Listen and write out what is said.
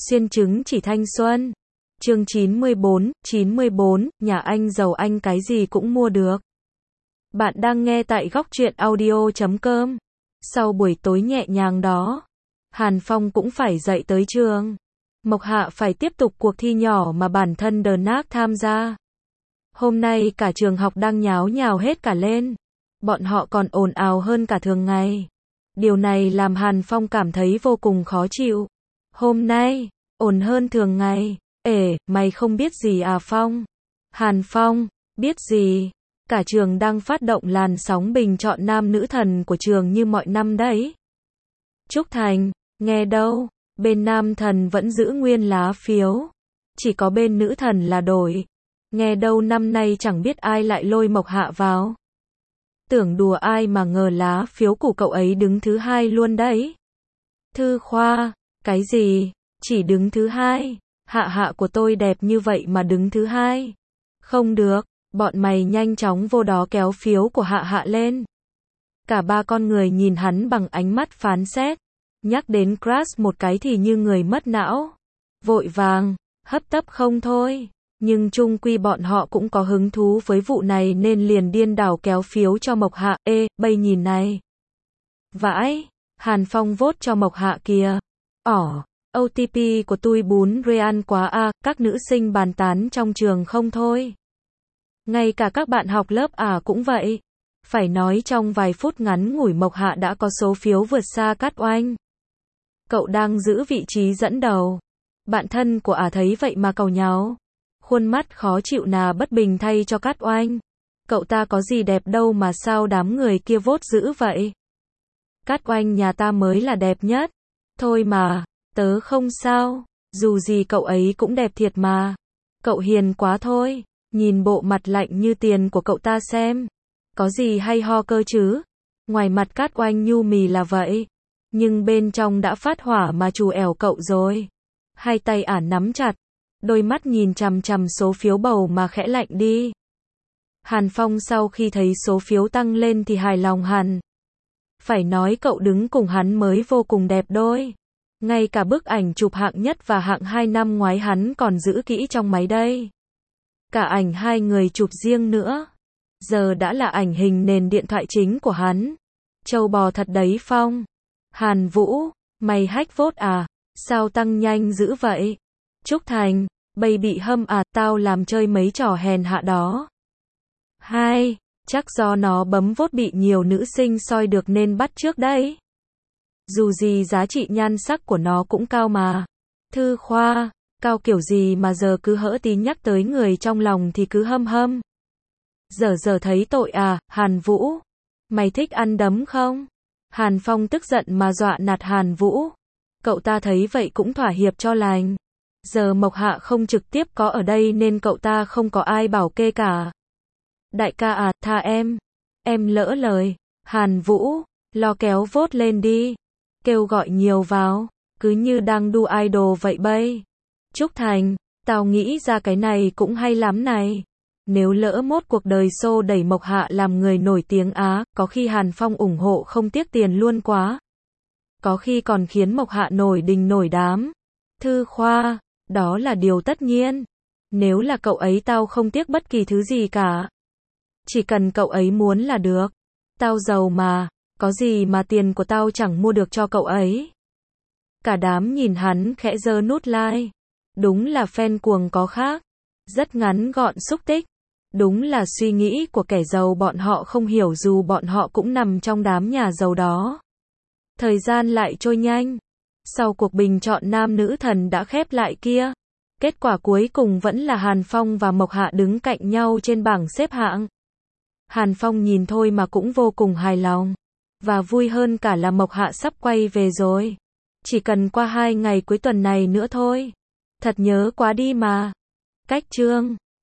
Xuyên chứng chỉ thanh xuân. Chương 94, nhà anh giàu anh cái gì cũng mua được. Bạn đang nghe tại góc truyện audio.com. Sau buổi tối nhẹ nhàng đó, Hàn Phong cũng phải dậy tới trường. Mộc Hạ phải tiếp tục cuộc thi nhỏ mà bản thân Đờ Nác tham gia. Hôm nay cả trường học đang nháo nhào hết cả lên. Bọn họ còn ồn ào hơn cả thường ngày. Điều này làm Hàn Phong cảm thấy vô cùng khó chịu. Hôm nay, ồn hơn thường ngày. Mày không biết gì à Phong? Hàn Phong, biết gì? Cả trường đang phát động làn sóng bình chọn nam nữ thần của trường như mọi năm đấy. Trúc Thành, nghe đâu? Bên nam thần vẫn giữ nguyên lá phiếu. Chỉ có bên nữ thần là đổi. Nghe đâu năm nay chẳng biết ai lại lôi Mộc Hạ vào. Tưởng đùa ai mà ngờ lá phiếu của cậu ấy đứng thứ 2 luôn đấy. Thư Khoa, cái gì? Chỉ đứng thứ 2. Hạ của tôi đẹp như vậy mà đứng thứ 2. Không được, bọn mày nhanh chóng vô đó kéo phiếu của Hạ lên. Cả ba con người nhìn hắn bằng ánh mắt phán xét. Nhắc đến crush một cái thì như người mất não. Vội vàng, hấp tấp không thôi. Nhưng chung quy bọn họ cũng có hứng thú với vụ này nên liền điên đảo kéo phiếu cho Mộc Hạ. Bây nhìn này. Vãi, Hàn Phong vote cho Mộc Hạ kìa. OTP của tôi bún real quá à, các nữ sinh bàn tán trong trường không thôi. Ngay cả các bạn học lớp cũng vậy. Phải nói trong vài phút ngắn ngủi Mộc Hạ đã có số phiếu vượt xa Cát Oanh. Cậu đang giữ vị trí dẫn đầu. Bạn thân của thấy vậy mà càu nháo. Khuôn mắt khó chịu nà bất bình thay cho Cát Oanh. Cậu ta có gì đẹp đâu mà sao đám người kia vote dữ vậy? Cát Oanh nhà ta mới là đẹp nhất. Thôi mà, tớ không sao. Dù gì cậu ấy cũng đẹp thiệt mà. Cậu hiền quá thôi. Nhìn bộ mặt lạnh như tiền của cậu ta xem. Có gì hay ho cơ chứ? Ngoài mặt Cát Oanh nhu mì là vậy. Nhưng bên trong đã phát hỏa mà trù ẻo cậu rồi. Hai tay nắm chặt. Đôi mắt nhìn chằm chằm số phiếu bầu mà khẽ lạnh đi. Hàn Phong sau khi thấy số phiếu tăng lên thì hài lòng hẳn. Phải nói cậu đứng cùng hắn mới vô cùng đẹp đôi. Ngay cả bức ảnh chụp hạng nhất và hạng 2 năm ngoái hắn còn giữ kỹ trong máy đây. Cả ảnh hai người chụp riêng nữa. Giờ đã là ảnh hình nền điện thoại chính của hắn. Trâu bò thật đấy Phong. Hàn Vũ, mày hack vote à? Sao tăng nhanh dữ vậy? Trúc Thành, bây bị hâm tao làm chơi mấy trò hèn hạ đó. Chắc do nó bấm vote bị nhiều nữ sinh soi được nên bắt trước đấy. Dù gì giá trị nhan sắc của nó cũng cao mà. Thư Khoa, cao kiểu gì mà giờ cứ hỡ tí nhắc tới người trong lòng thì cứ hâm. Giờ thấy tội Hàn Vũ. Mày thích ăn đấm không? Hàn Phong tức giận mà dọa nạt Hàn Vũ. Cậu ta thấy vậy cũng thỏa hiệp cho lành. Giờ Mộc Hạ không trực tiếp có ở đây nên cậu ta không có ai bảo kê cả. Đại ca tha em lỡ lời. Hàn Vũ, lo kéo vote lên đi. Kêu gọi nhiều vào, cứ như đang đu idol vậy bây. Trúc Thành, tao nghĩ ra cái này cũng hay lắm này. Nếu lỡ mốt cuộc đời xô đẩy Mộc Hạ làm người nổi tiếng có khi Hàn Phong ủng hộ không tiếc tiền luôn quá. Có khi còn khiến Mộc Hạ nổi đình nổi đám. Thư Khoa, đó là điều tất nhiên. Nếu là cậu ấy tao không tiếc bất kỳ thứ gì cả. Chỉ cần cậu ấy muốn là được. Tao giàu mà, có gì mà tiền của tao chẳng mua được cho cậu ấy. Cả đám nhìn hắn khẽ giơ nút like. Đúng là fan cuồng có khác. Rất ngắn gọn xúc tích. Đúng là suy nghĩ của kẻ giàu bọn họ không hiểu dù bọn họ cũng nằm trong đám nhà giàu đó. Thời gian lại trôi nhanh. Sau cuộc bình chọn nam nữ thần đã khép lại kia. Kết quả cuối cùng vẫn là Hàn Phong và Mộc Hạ đứng cạnh nhau trên bảng xếp hạng. Hàn Phong nhìn thôi mà cũng vô cùng hài lòng. Và vui hơn cả là Mộc Hạ sắp quay về rồi. Chỉ cần qua 2 ngày cuối tuần này nữa thôi. Thật nhớ quá đi mà. Cách chương